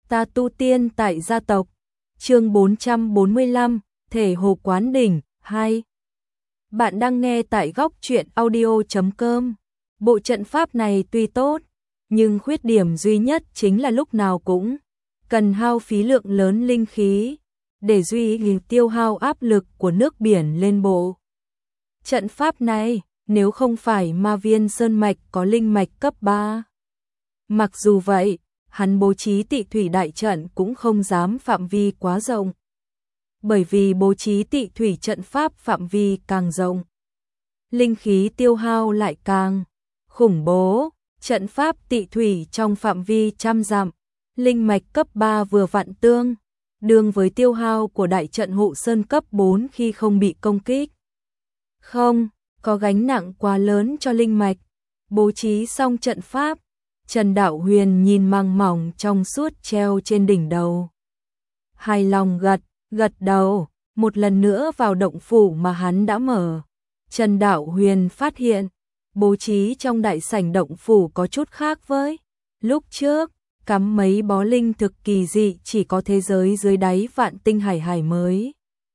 Ta tu tiên tại gia tộc. Chương 445, Thể hồ quán đỉnh 2. Bạn đang nghe tại góc truyện audio.com. Bộ trận pháp này tuy tốt, nhưng khuyết điểm duy nhất chính là lúc nào cũng cần hao phí lượng lớn linh khí để tiêu hao áp lực của nước biển lên bộ. Trận pháp này, nếu không phải Ma Viên Sơn Mạch có linh mạch cấp 3. Mặc dù vậy, hắn bố trí tị thủy đại trận cũng không dám phạm vi quá rộng. Bởi vì bố trí tị thủy trận pháp phạm vi càng rộng, linh khí tiêu hao lại càng khủng bố. Trận pháp tị thủy trong phạm vi trăm dặm, linh mạch cấp 3 vừa vặn tương đương với tiêu hao của đại trận hộ sơn cấp 4 khi không bị công kích. Không có gánh nặng quá lớn cho linh mạch. Bố trí xong trận pháp, Trần Đạo Huyền nhìn măng mỏng trong suốt treo trên đỉnh đầu. Hài lòng gật đầu, một lần nữa vào động phủ mà hắn đã mở. Trần Đạo Huyền phát hiện, bố trí trong đại sảnh động phủ có chút khác với lúc trước, cắm mấy bó linh thực kỳ dị chỉ có thế giới dưới đáy Vạn Tinh Hải mới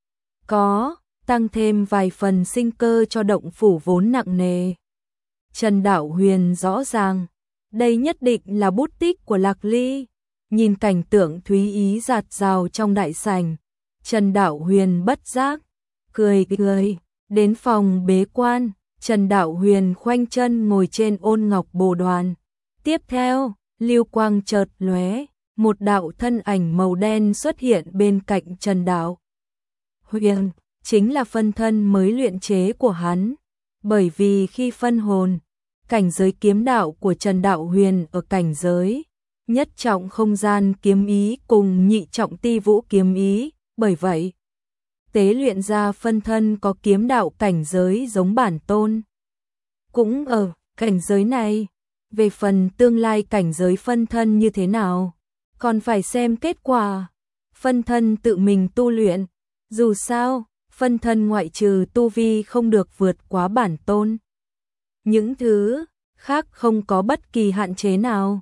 có, tăng thêm vài phần sinh cơ cho động phủ vốn nặng nề. Trần Đạo Huyền rõ ràng, đây nhất định là bút tích của Lạc Ly. Nhìn cảnh tượng thúy ý dạt dào trong đại sảnh, Trần Đạo Huyền bất giác cười. Đến phòng bế quan, Trần Đạo Huyền khoanh chân ngồi trên ôn ngọc bồ đoàn. Tiếp theo, lưu quang chợt lóe, một đạo thân ảnh màu đen xuất hiện bên cạnh Trần Đạo Huyền, chính là phân thân mới luyện chế của hắn. Bởi vì khi phân hồn, cảnh giới kiếm đạo của Trần Đạo Huyền ở cảnh giới nhất trọng không gian kiếm ý cùng nhị trọng ti vũ kiếm ý, bởi vậy tế luyện ra phân thân có kiếm đạo cảnh giới giống bản tôn. Cũng ở cảnh giới này, về phần tương lai cảnh giới phân thân như thế nào, còn phải xem kết quả phân thân tự mình tu luyện. Dù sao, phân thân ngoại trừ tu vi không được vượt quá bản tôn, những thứ khác không có bất kỳ hạn chế nào.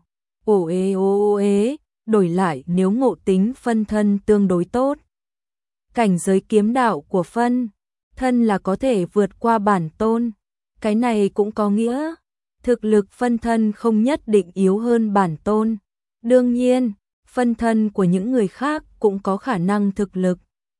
Đổi lại nếu ngộ tính phân thân tương đối tốt, cảnh giới kiếm đạo của phân thân là có thể vượt qua bản tôn. Cái này cũng có nghĩa, thực lực phân thân không nhất định yếu hơn bản tôn. Đương nhiên, phân thân của những người khác cũng có khả năng thực lực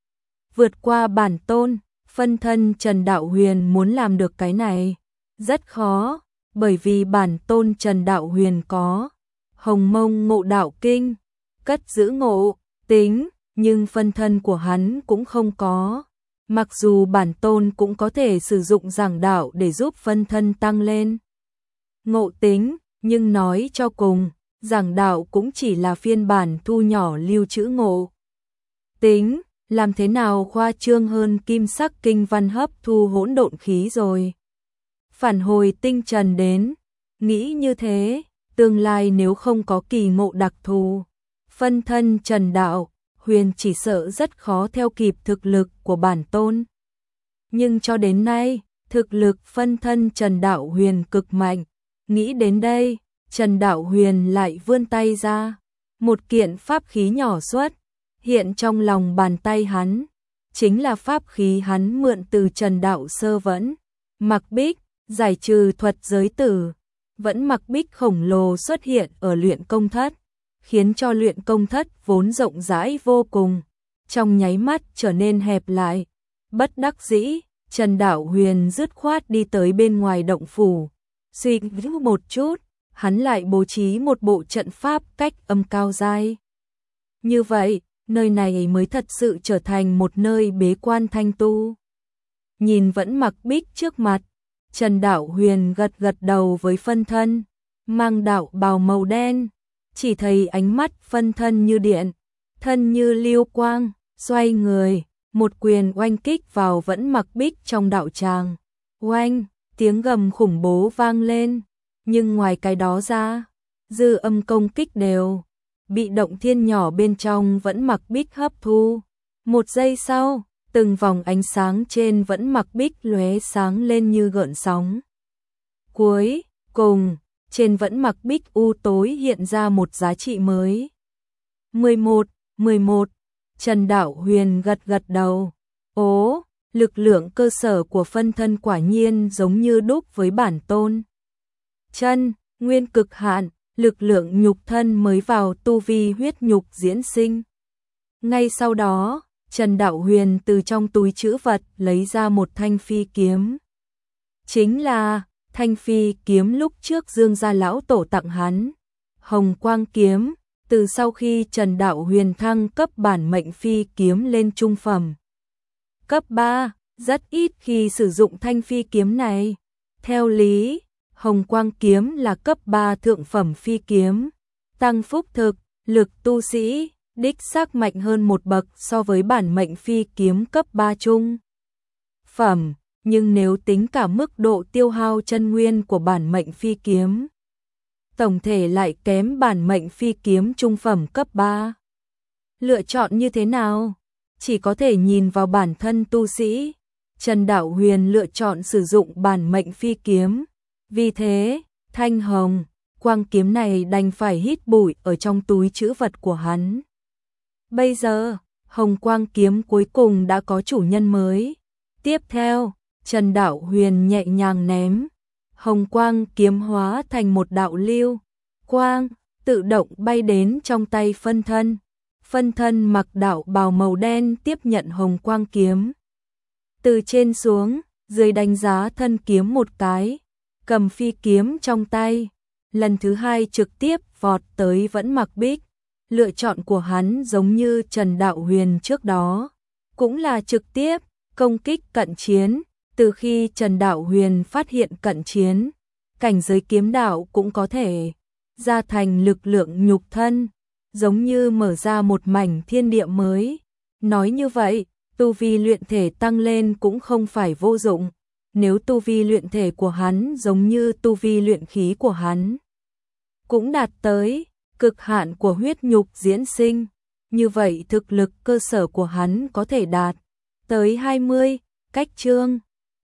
vượt qua bản tôn. Phân thân Trần Đạo Huyền muốn làm được cái này rất khó, bởi vì bản tôn Trần Đạo Huyền có Hồng Mông Ngộ Đạo Kinh, cất giữ ngộ tính, nhưng phân thân của hắn cũng không có. Mặc dù bản tôn cũng có thể sử dụng giảng đạo để giúp phân thân tăng lên ngộ tính, nhưng nói cho cùng, giảng đạo cũng chỉ là phiên bản thu nhỏ lưu trữ ngộ tính. Làm thế nào khoa trương hơn kim sắc kinh văn hấp thu hỗn độn khí rồi. Phản hồi tinh trần đến, nghĩ như thế, tương lai nếu không có kỳ ngộ đặc thù, phân thân Trần Đạo Huyền chỉ sợ rất khó theo kịp thực lực của bản tôn. Nhưng cho đến nay, thực lực phân thân Trần Đạo Huyền cực mạnh. Nghĩ đến đây, Trần Đạo Huyền lại vươn tay ra, một kiện pháp khí nhỏ xuất hiện trong lòng bàn tay hắn, chính là pháp khí hắn mượn từ Trần Đạo Sơ Vẫn Mặc Bích, giải trừ thuật giới tử. Vẫn Mặc Bích khổng lồ xuất hiện ở luyện công thất, khiến cho luyện công thất vốn rộng rãi vô cùng, trong nháy mắt trở nên hẹp lại. Bất đắc dĩ, Trần Đạo Huyền dứt khoát đi tới bên ngoài động phủ. Suy nghĩ một chút, hắn lại bố trí một bộ trận pháp cách âm cao dai. Như vậy, nơi này mới thật sự trở thành một nơi bế quan thanh tu. Nhìn Vẫn Mặc Bích trước mặt, Trần Đạo Huyền gật đầu với phân thân, mang đạo bào màu đen. Chỉ thấy ánh mắt phân thân như điện, thân như lưu quang, xoay người, một quyền oanh kích vào Vẫn Mặc Bích trong đạo tràng. Oanh, tiếng gầm khủng bố vang lên, nhưng ngoài cái đó ra, dư âm công kích đều bị động thiên nhỏ bên trong Vẫn Mặc Bích hấp thu. Một giây sau, từng vòng ánh sáng trên Vẫn Mặc Bích lóe sáng lên như gợn sóng. Cuối cùng, trên Vẫn Mặc Bích u tối hiện ra một giá trị mới. 11. Trần Đạo Huyền gật gật đầu. Ố, lực lượng cơ sở của phân thân quả nhiên giống như đúc với bản tôn. Chân, nguyên cực hạn, lực lượng nhục thân mới vào tu vi huyết nhục diễn sinh. Ngay sau đó, Trần Đạo Huyền từ trong túi trữ vật lấy ra một thanh phi kiếm. Chính là thanh phi kiếm lúc trước Dương gia lão tổ tặng hắn. Hồng quang kiếm, từ sau khi Trần Đạo Huyền thăng cấp bản mệnh phi kiếm lên trung phẩm. Cấp 3, rất ít khi sử dụng thanh phi kiếm này. Theo lý, Hồng quang kiếm là cấp 3 thượng phẩm phi kiếm. Tăng phúc thực, lực tu sĩ, đích xác mạnh hơn một bậc so với bản mệnh phi kiếm cấp 3 trung phẩm. Nhưng nếu tính cả mức độ tiêu hao chân nguyên của bản mệnh phi kiếm, tổng thể lại kém bản mệnh phi kiếm trung phẩm cấp 3. Lựa chọn như thế nào? Chỉ có thể nhìn vào bản thân tu sĩ. Trần Đạo Huyền lựa chọn sử dụng bản mệnh phi kiếm. Vì thế, thanh hồng quang kiếm này đành phải hít bụi ở trong túi trữ vật của hắn. Bây giờ, hồng quang kiếm cuối cùng đã có chủ nhân mới. Tiếp theo, Trần Đạo Huyền nhẹ nhàng ném. Hồng quang kiếm hóa thành một đạo lưu quang, tự động bay đến trong tay phân thân. Phân thân mặc đạo bào màu đen tiếp nhận hồng quang kiếm. Từ trên xuống, dưới đánh giá thân kiếm một cái, cầm phi kiếm trong tay. Lần thứ hai trực tiếp vọt tới Vẫn Mặc Bích. Lựa chọn của hắn giống như Trần Đạo Huyền trước đó, cũng là trực tiếp công kích cận chiến. Từ khi Trần Đạo Huyền phát hiện cận chiến, cảnh giới kiếm đạo cũng có thể gia thành lực lượng nhục thân, giống như mở ra một mảnh thiên địa mới. Nói như vậy, tu vi luyện thể tăng lên cũng không phải vô dụng. Nếu tu vi luyện thể của hắn giống như tu vi luyện khí của hắn, cũng đạt tới cực hạn của huyết nhục diễn sinh, như vậy thực lực cơ sở của hắn có thể đạt tới 20. Cách chương